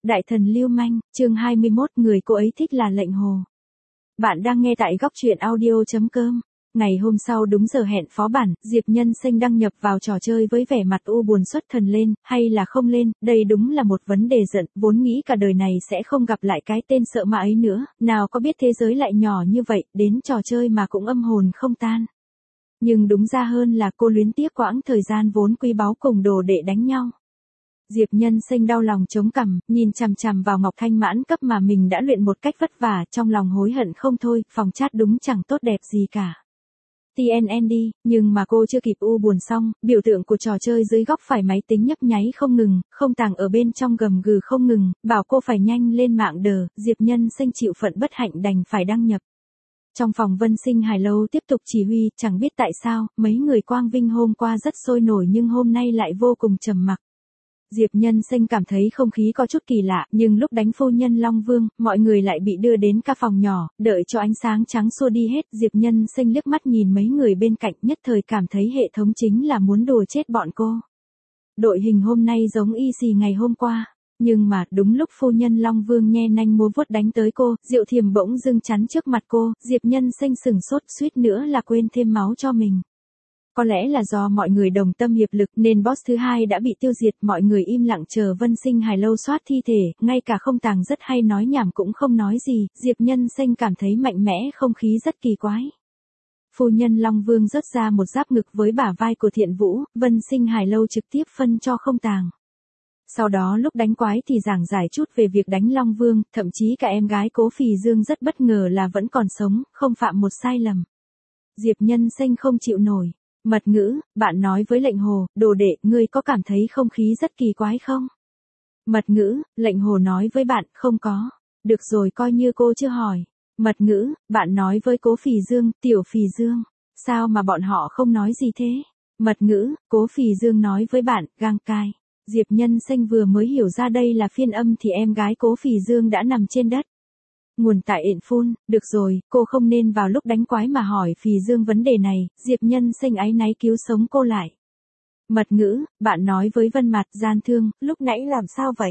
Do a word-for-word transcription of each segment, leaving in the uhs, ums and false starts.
Đại thần lưu manh, chương hai mươi mốt, người cô ấy thích là lệnh hồ. Bạn đang nghe tại góc truyện audio chấm com. Ngày hôm sau đúng giờ hẹn phó bản, Diệp Nhân Sinh đăng nhập vào trò chơi với vẻ mặt u buồn xuất thần lên, hay là không lên, đây đúng là một vấn đề giận, vốn nghĩ cả đời này sẽ không gặp lại cái tên sợ ma ấy nữa, nào có biết thế giới lại nhỏ như vậy, đến trò chơi mà cũng âm hồn không tan. Nhưng đúng ra hơn là cô luyến tiếc quãng thời gian vốn quý báu cùng đồ đệ đánh nhau. Diệp Nhân Sinh đau lòng chống cằm, nhìn chằm chằm vào Ngọc Thanh mãn cấp mà mình đã luyện một cách vất vả, trong lòng hối hận không thôi, phòng chat đúng chẳng tốt đẹp gì cả. tê en en đi, nhưng mà cô chưa kịp u buồn xong, biểu tượng của trò chơi dưới góc phải máy tính nhấp nháy không ngừng, không tàng ở bên trong gầm gừ không ngừng, bảo cô phải nhanh lên mạng đờ, Diệp Nhân Sinh chịu phận bất hạnh đành phải đăng nhập. Trong phòng Vân Sinh Hải Lâu tiếp tục chỉ huy, chẳng biết tại sao, mấy người Quang Vinh hôm qua rất sôi nổi nhưng hôm nay lại vô cùng trầm mặc. Diệp Nhân Sinh cảm thấy không khí có chút kỳ lạ, nhưng lúc đánh phu nhân Long Vương, mọi người lại bị đưa đến ca phòng nhỏ, đợi cho ánh sáng trắng xua đi hết. Diệp Nhân Sinh liếc mắt nhìn mấy người bên cạnh, nhất thời cảm thấy hệ thống chính là muốn đùa chết bọn cô. Đội hình hôm nay giống y xì ngày hôm qua, nhưng mà đúng lúc phu nhân Long Vương nhe nanh múa vuốt đánh tới cô, Diệu Thiềm bỗng dưng chắn trước mặt cô, Diệp Nhân Sinh sừng sốt suýt nữa là quên thêm máu cho mình. Có lẽ là do mọi người đồng tâm hiệp lực nên boss thứ hai đã bị tiêu diệt, mọi người im lặng chờ Vân Sinh Hải Lâu soát thi thể, ngay cả không tàng rất hay nói nhảm cũng không nói gì, Diệp Nhân Sinh cảm thấy mạnh mẽ, không khí rất kỳ quái. Phu nhân Long Vương rớt ra một giáp ngực với bả vai của Thiện Vũ, Vân Sinh Hải Lâu trực tiếp phân cho không tàng. Sau đó lúc đánh quái thì giảng giải chút về việc đánh Long Vương, thậm chí cả em gái Cố Phì Dương rất bất ngờ là vẫn còn sống, không phạm một sai lầm. Diệp Nhân Sinh không chịu nổi. Mật ngữ, bạn nói với lệnh hồ, đồ đệ, ngươi có cảm thấy không khí rất kỳ quái không? Mật ngữ, lệnh hồ nói với bạn, không có. Được rồi, coi như cô chưa hỏi. Mật ngữ, bạn nói với Cố Phì Dương, Tiểu Phì Dương. Sao mà bọn họ không nói gì thế? Mật ngữ, Cố Phì Dương nói với bạn, gang cai. Diệp Nhân Sinh vừa mới hiểu ra đây là phiên âm thì em gái Cố Phì Dương đã nằm trên đất. Nguồn tại ện phun, được rồi, cô không nên vào lúc đánh quái mà hỏi Phì Dương vấn đề này, Diệp Nhân Sinh áy náy cứu sống cô lại. Mật ngữ, bạn nói với Vân Mặt, gian thương, lúc nãy làm sao vậy?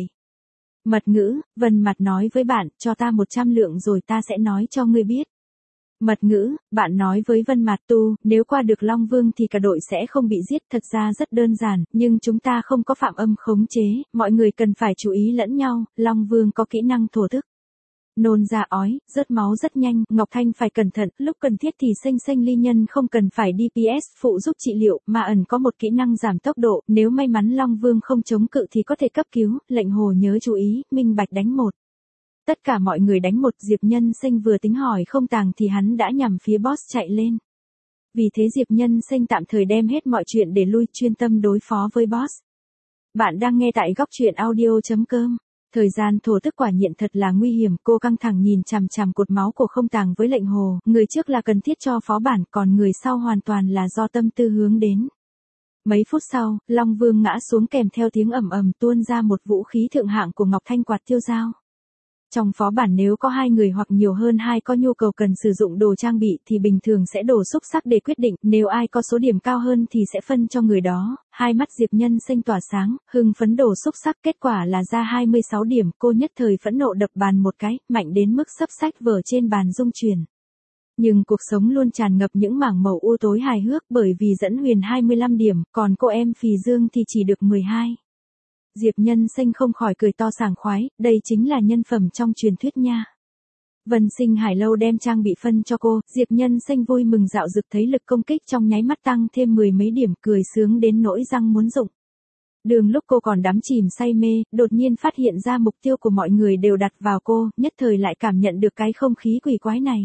Mật ngữ, Vân Mặt nói với bạn, cho ta một trăm lượng rồi ta sẽ nói cho ngươi biết. Mật ngữ, bạn nói với Vân Mặt tu, nếu qua được Long Vương thì cả đội sẽ không bị giết, thật ra rất đơn giản, nhưng chúng ta không có phạm âm khống chế, mọi người cần phải chú ý lẫn nhau, Long Vương có kỹ năng thổ thức. Nôn ra ói, rớt máu rất nhanh, Ngọc Thanh phải cẩn thận, lúc cần thiết thì Sinh Sinh ly nhân không cần phải đê pê ét phụ giúp trị liệu, mà ẩn có một kỹ năng giảm tốc độ, nếu may mắn Long Vương không chống cự thì có thể cấp cứu, lệnh hồ nhớ chú ý, minh bạch đánh một. Tất cả mọi người đánh một, Diệp Nhân Sinh vừa tính hỏi không tàng thì hắn đã nhằm phía boss chạy lên. Vì thế Diệp Nhân Sinh tạm thời đem hết mọi chuyện để lui, chuyên tâm đối phó với boss. Bạn đang nghe tại góc truyện audio chấm com. Thời gian thổ tức quả nhiên thật là nguy hiểm, cô căng thẳng nhìn chằm chằm cột máu của không tàng với lệnh hồ, người trước là cần thiết cho phó bản, còn người sau hoàn toàn là do tâm tư hướng đến. Mấy phút sau, Long Vương ngã xuống kèm theo tiếng ầm ầm tuôn ra một vũ khí thượng hạng của Ngọc Thanh quạt tiêu dao. Trong phó bản nếu có hai người hoặc nhiều hơn hai có nhu cầu cần sử dụng đồ trang bị thì bình thường sẽ đổ xúc sắc để quyết định, nếu ai có số điểm cao hơn thì sẽ phân cho người đó. Hai mắt Diệp Nhân Sinh tỏa sáng, hưng phấn đổ xúc sắc, kết quả là ra hai mươi sáu điểm, cô nhất thời phẫn nộ đập bàn một cái, mạnh đến mức sấp sách vở trên bàn rung chuyển. Nhưng cuộc sống luôn tràn ngập những mảng màu u tối hài hước, bởi vì dẫn huyền hai mươi lăm điểm, còn cô em Phì Dương thì chỉ được mười hai. Diệp Nhân Sinh không khỏi cười to sảng khoái, đây chính là nhân phẩm trong truyền thuyết nha. Vân Sinh Hải Lâu đem trang bị phân cho cô, Diệp Nhân Sinh vui mừng dạo dực thấy lực công kích trong nháy mắt tăng thêm mười mấy điểm, cười sướng đến nỗi răng muốn rụng. Đường lúc cô còn đắm chìm say mê, đột nhiên phát hiện ra mục tiêu của mọi người đều đặt vào cô, nhất thời lại cảm nhận được cái không khí quỷ quái này.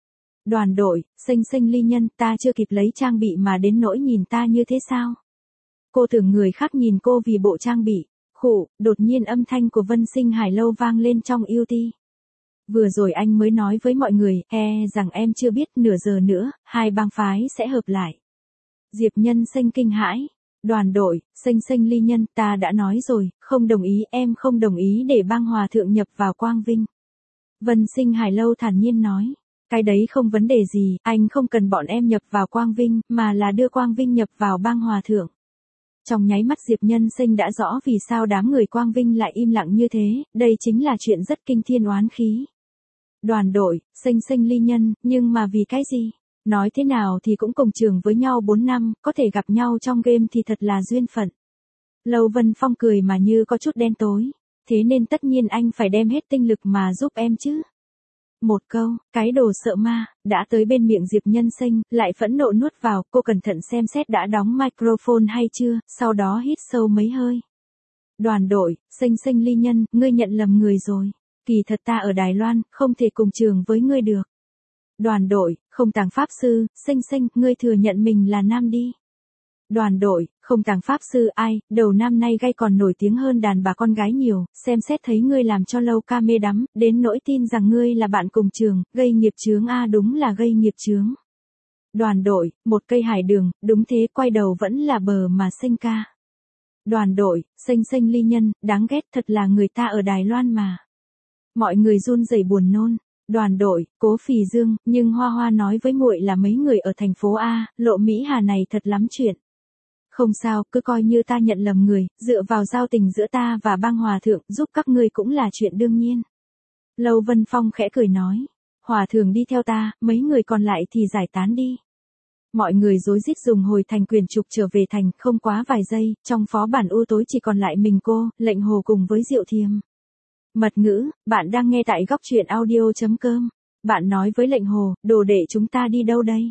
Đoàn đội, Sinh Sinh ly nhân, ta chưa kịp lấy trang bị mà đến nỗi nhìn ta như thế sao? Cô tưởng người khác nhìn cô vì bộ trang bị. Khụ, đột nhiên âm thanh của Vân Sinh Hải Lâu vang lên trong u tê. Vừa rồi anh mới nói với mọi người, e rằng em chưa biết, nửa giờ nữa, hai bang phái sẽ hợp lại. Diệp Nhân Sinh kinh hãi. Đoàn đội, Sinh Sinh ly nhân, ta đã nói rồi, không đồng ý, em không đồng ý để bang hòa thượng nhập vào Quang Vinh. Vân Sinh Hải Lâu thản nhiên nói, cái đấy không vấn đề gì, anh không cần bọn em nhập vào Quang Vinh, mà là đưa Quang Vinh nhập vào bang hòa thượng. Trong nháy mắt Diệp Nhân Sinh đã rõ vì sao đám người Quang Vinh lại im lặng như thế, đây chính là chuyện rất kinh thiên oán khí. Đoàn đội, Sinh Sinh ly nhân, nhưng mà vì cái gì? Nói thế nào thì cũng cùng trường với nhau bốn năm, có thể gặp nhau trong game thì thật là duyên phận. Lâu Vân Phong cười mà như có chút đen tối. Thế nên tất nhiên anh phải đem hết tinh lực mà giúp em chứ. Một câu, cái đồ sợ ma, đã tới bên miệng Diệp Nhân Sinh, lại phẫn nộ nuốt vào, cô cẩn thận xem xét đã đóng microphone hay chưa, sau đó hít sâu mấy hơi. Đoàn đội, Sinh Sinh ly nhân, ngươi nhận lầm người rồi. Kỳ thật ta ở Đài Loan, không thể cùng trường với ngươi được. Đoàn đội, không tàng pháp sư, Sinh Sinh, ngươi thừa nhận mình là nam đi. Đoàn đội, không tàng pháp sư ai, đầu năm nay gay còn nổi tiếng hơn đàn bà con gái nhiều, xem xét thấy ngươi làm cho lâu ca mê đắm, đến nỗi tin rằng ngươi là bạn cùng trường, gây nghiệp chướng a đúng là gây nghiệp chướng. Đoàn đội, một cây hải đường, đúng thế quay đầu vẫn là bờ mà Sinh ca. Đoàn đội, Sinh Sinh ly nhân, đáng ghét thật là người ta ở Đài Loan mà. Mọi người run rẩy buồn nôn. Đoàn đội, Cố Phì Dương, nhưng Hoa Hoa nói với muội là mấy người ở thành phố A, Lộ Mỹ Hà này thật lắm chuyện. Không sao, cứ coi như ta nhận lầm người, dựa vào giao tình giữa ta và bang hòa thượng, giúp các ngươi cũng là chuyện đương nhiên. Lâu Vân Phong khẽ cười nói, hòa thượng đi theo ta, mấy người còn lại thì giải tán đi. Mọi người rối rít dùng hồi thành quyền trục trở về thành, không quá vài giây, trong phó bản u tối chỉ còn lại mình cô, Lệnh Hồ cùng với Diệu Thiềm. Mật ngữ, bạn đang nghe tại góc truyện audio chấm com. Bạn nói với Lệnh Hồ, đồ đệ chúng ta đi đâu đây?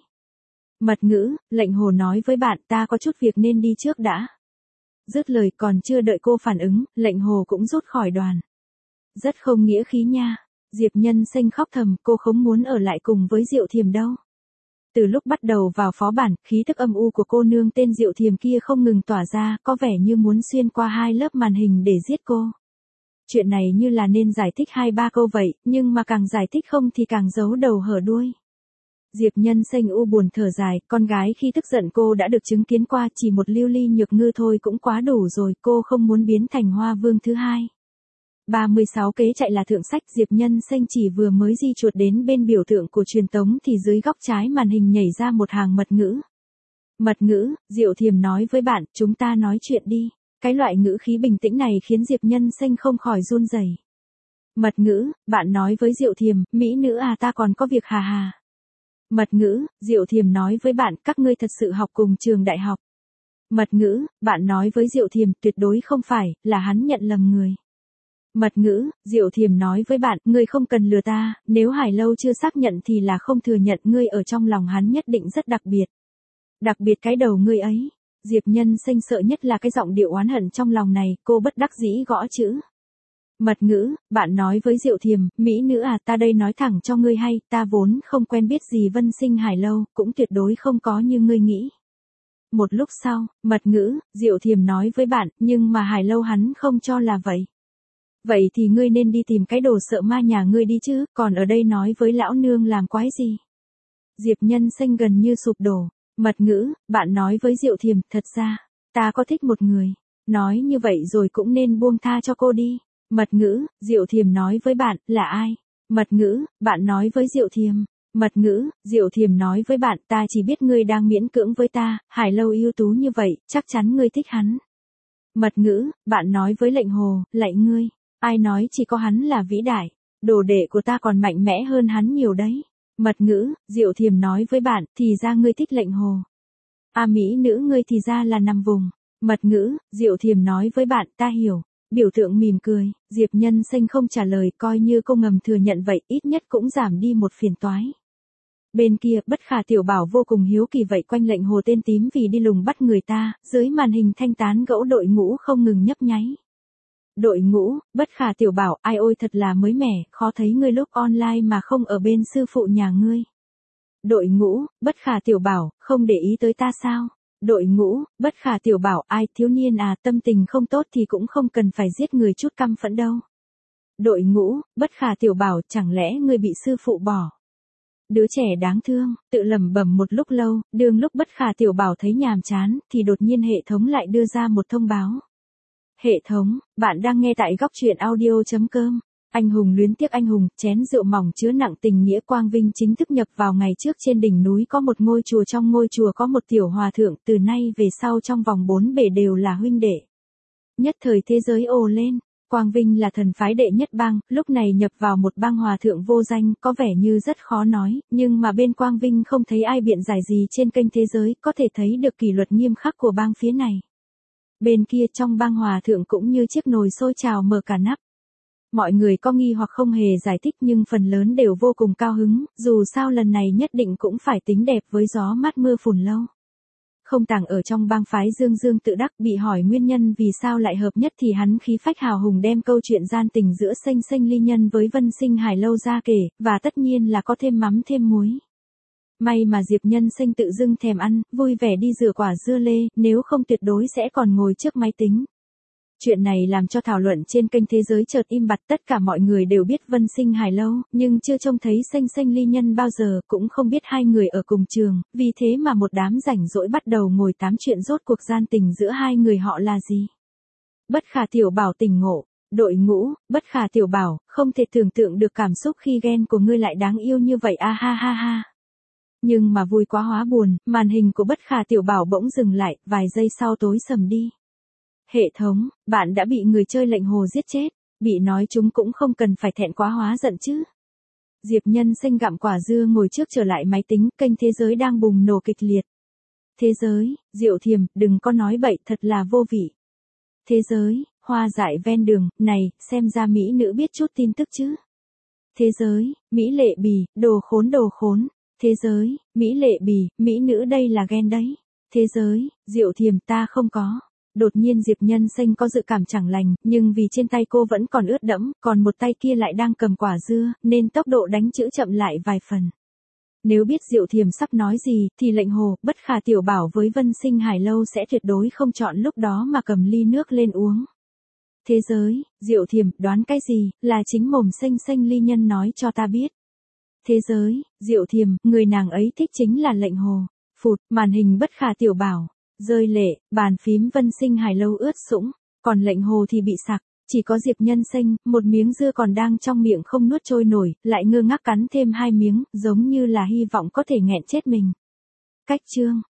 Mật ngữ, Lệnh Hồ nói với bạn ta có chút việc nên đi trước đã. Dứt lời còn chưa đợi cô phản ứng, Lệnh Hồ cũng rút khỏi đoàn. Rất không nghĩa khí nha. Diệp Nhân Sinh khóc thầm, cô không muốn ở lại cùng với Diệu Thiềm đâu. Từ lúc bắt đầu vào phó bản, khí thức âm u của cô nương tên Diệu Thiềm kia không ngừng tỏa ra, có vẻ như muốn xuyên qua hai lớp màn hình để giết cô. Chuyện này như là nên giải thích hai ba câu vậy, nhưng mà càng giải thích không thì càng giấu đầu hở đuôi. Diệp Nhân Sinh u buồn thở dài, con gái khi tức giận cô đã được chứng kiến qua, chỉ một lưu ly nhược ngư thôi cũng quá đủ rồi, cô không muốn biến thành Hoa Vương thứ hai. ba mươi sáu kế chạy là thượng sách, Diệp Nhân Sinh chỉ vừa mới di chuột đến bên biểu tượng của truyền tống thì dưới góc trái màn hình nhảy ra một hàng mật ngữ. Mật ngữ, Diệu Thiềm nói với bạn, chúng ta nói chuyện đi. Cái loại ngữ khí bình tĩnh này khiến Diệp Nhân Sinh không khỏi run rẩy. Mật ngữ, bạn nói với Diệu Thiềm, mỹ nữ à ta còn có việc hà hà. Mật ngữ, Diệu Thiềm nói với bạn, các ngươi thật sự học cùng trường đại học. Mật ngữ, bạn nói với Diệu Thiềm, tuyệt đối không phải, là hắn nhận lầm người. Mật ngữ, Diệu Thiềm nói với bạn, ngươi không cần lừa ta, nếu Hải Lâu chưa xác nhận thì là không thừa nhận, ngươi ở trong lòng hắn nhất định rất đặc biệt. Đặc biệt cái đầu ngươi ấy. Diệp Nhân Sinh sợ nhất là cái giọng điệu oán hận trong lòng này, cô bất đắc dĩ gõ chữ. Mật ngữ, bạn nói với Diệu Thiềm, mỹ nữ à ta đây nói thẳng cho ngươi hay, ta vốn không quen biết gì Vân Sinh Hải Lâu, cũng tuyệt đối không có như ngươi nghĩ. Một lúc sau, mật ngữ, Diệu Thiềm nói với bạn, nhưng mà Hải Lâu hắn không cho là vậy. Vậy thì ngươi nên đi tìm cái đồ sợ ma nhà ngươi đi chứ, còn ở đây nói với lão nương làm quái gì. Diệp Nhân Sinh gần như sụp đổ. Mật ngữ, bạn nói với Diệu Thiềm, thật ra, ta có thích một người. Nói như vậy rồi cũng nên buông tha cho cô đi. Mật ngữ, Diệu Thiềm nói với bạn, là ai? Mật ngữ, bạn nói với Diệu Thiềm. Mật ngữ, Diệu Thiềm nói với bạn, ta chỉ biết ngươi đang miễn cưỡng với ta, Hải Lâu ưu tú như vậy, chắc chắn ngươi thích hắn. Mật ngữ, bạn nói với Lệnh Hồ, lạy ngươi, ai nói chỉ có hắn là vĩ đại, đồ đệ của ta còn mạnh mẽ hơn hắn nhiều đấy. Mật ngữ, Diệu Thiềm nói với bạn, thì ra ngươi thích Lệnh Hồ. A mỹ nữ ngươi thì ra là nằm vùng. Mật ngữ, Diệu Thiềm nói với bạn, ta hiểu. Biểu tượng mỉm cười, Diệp Nhân Sinh không trả lời, coi như cô ngầm thừa nhận vậy, ít nhất cũng giảm đi một phiền toái. Bên kia, Bất Khả Tiểu Bảo vô cùng hiếu kỳ vậy quanh Lệnh Hồ tên tím vì đi lùng bắt người ta, dưới màn hình thanh tán gẫu đội ngũ không ngừng nhấp nháy. Đội ngũ, Bất Khả Tiểu Bảo, ai ôi thật là mới mẻ, khó thấy ngươi lúc online mà không ở bên sư phụ nhà ngươi. Đội ngũ, Bất Khả Tiểu Bảo, không để ý tới ta sao? Đội ngũ, Bất Khả Tiểu Bảo, ai thiếu niên à, tâm tình không tốt thì cũng không cần phải giết người chút căm phẫn đâu. Đội ngũ, Bất Khả Tiểu Bảo, chẳng lẽ ngươi bị sư phụ bỏ? Đứa trẻ đáng thương, tự lẩm bẩm một lúc lâu, đương lúc Bất Khả Tiểu Bảo thấy nhàm chán, thì đột nhiên hệ thống lại đưa ra một thông báo. Hệ thống, bạn đang nghe tại góc truyện audio chấm com. Anh hùng luyến tiếc anh hùng, chén rượu mỏng chứa nặng tình nghĩa. Quang Vinh chính thức nhập vào ngày trước. Trên đỉnh núi có một ngôi chùa, trong ngôi chùa có một tiểu hòa thượng, từ nay về sau trong vòng bốn bể đều là huynh đệ. Nhất thời thế giới ồ lên, Quang Vinh là thần phái đệ nhất bang, lúc này nhập vào một bang hòa thượng vô danh, có vẻ như rất khó nói, nhưng mà bên Quang Vinh không thấy ai biện giải gì. Trên kênh thế giới có thể thấy được kỷ luật nghiêm khắc của bang phía này. Bên kia trong bang hòa thượng cũng như chiếc nồi sôi trào mở cả nắp. Mọi người có nghi hoặc không hề giải thích, nhưng phần lớn đều vô cùng cao hứng, dù sao lần này nhất định cũng phải tính đẹp với gió mát mưa phùn lâu. Không tàng ở trong bang phái Dương Dương tự đắc, bị hỏi nguyên nhân vì sao lại hợp nhất thì hắn khí phách hào hùng đem câu chuyện gian tình giữa Xanh Xanh Ly Nhân với Vân Sinh Hải Lâu ra kể, và tất nhiên là có thêm mắm thêm muối. May mà Diệp Nhân Sinh tự dưng thèm ăn, vui vẻ đi rửa quả dưa lê, nếu không tuyệt đối sẽ còn ngồi trước máy tính. Chuyện này làm cho thảo luận trên kênh thế giới chợt im bặt. Tất cả mọi người đều biết Vân Sinh Hải Lâu, nhưng chưa trông thấy Xanh Xanh Ly Nhân bao giờ, cũng không biết hai người ở cùng trường, vì thế mà một đám rảnh rỗi bắt đầu ngồi tám chuyện rốt cuộc gian tình giữa hai người họ là gì. Bất Khả Tiểu Bảo tỉnh ngộ, đội ngũ, Bất Khả Tiểu Bảo, không thể tưởng tượng được cảm xúc khi ghen của ngươi lại đáng yêu như vậy, a ha ha ha. Nhưng mà vui quá hóa buồn, màn hình của Bất Khả Tiểu Bảo bỗng dừng lại, vài giây sau tối sầm đi. Hệ thống, bạn đã bị người chơi lệnh hồ giết chết, bị nói chúng cũng không cần phải thẹn quá hóa giận chứ. Diệp Nhân Sinh gặm quả dưa ngồi trước trở lại máy tính, kênh thế giới đang bùng nổ kịch liệt. Thế giới, Diệu Thiềm, đừng có nói bậy, thật là vô vị. Thế giới, Hoa Dại ven đường, này, xem ra mỹ nữ biết chút tin tức chứ. Thế giới, Mỹ Lệ Bì, đồ khốn đồ khốn. Thế giới, Mỹ Lệ Bì, mỹ nữ đây là ghen đấy. Thế giới, Diệu Thiềm, ta không có. Đột nhiên Diệp Nhân Sinh có dự cảm chẳng lành, nhưng vì trên tay cô vẫn còn ướt đẫm, còn một tay kia lại đang cầm quả dưa, nên tốc độ đánh chữ chậm lại vài phần. Nếu biết Diệu Thiềm sắp nói gì, thì lệnh hồ, Bất Khả Tiểu Bảo với Vân Sinh Hải Lâu sẽ tuyệt đối không chọn lúc đó mà cầm ly nước lên uống. Thế giới, Diệu Thiềm, đoán cái gì, là chính mồm Xanh Xanh Ly Nhân nói cho ta biết. Thế giới, Diệu Thiềm, người nàng ấy thích chính là lệnh hồ. Phụt, màn hình Bất Khả Tiểu Bảo rơi lệ, bàn phím Vân Sinh Hải Lâu ướt sũng, còn lệnh hồ thì bị sặc. Chỉ có Diệp Nhân Sinh, một miếng dưa còn đang trong miệng không nuốt trôi nổi, lại ngơ ngác cắn thêm hai miếng, giống như là hy vọng có thể nghẹn chết mình. Cách chương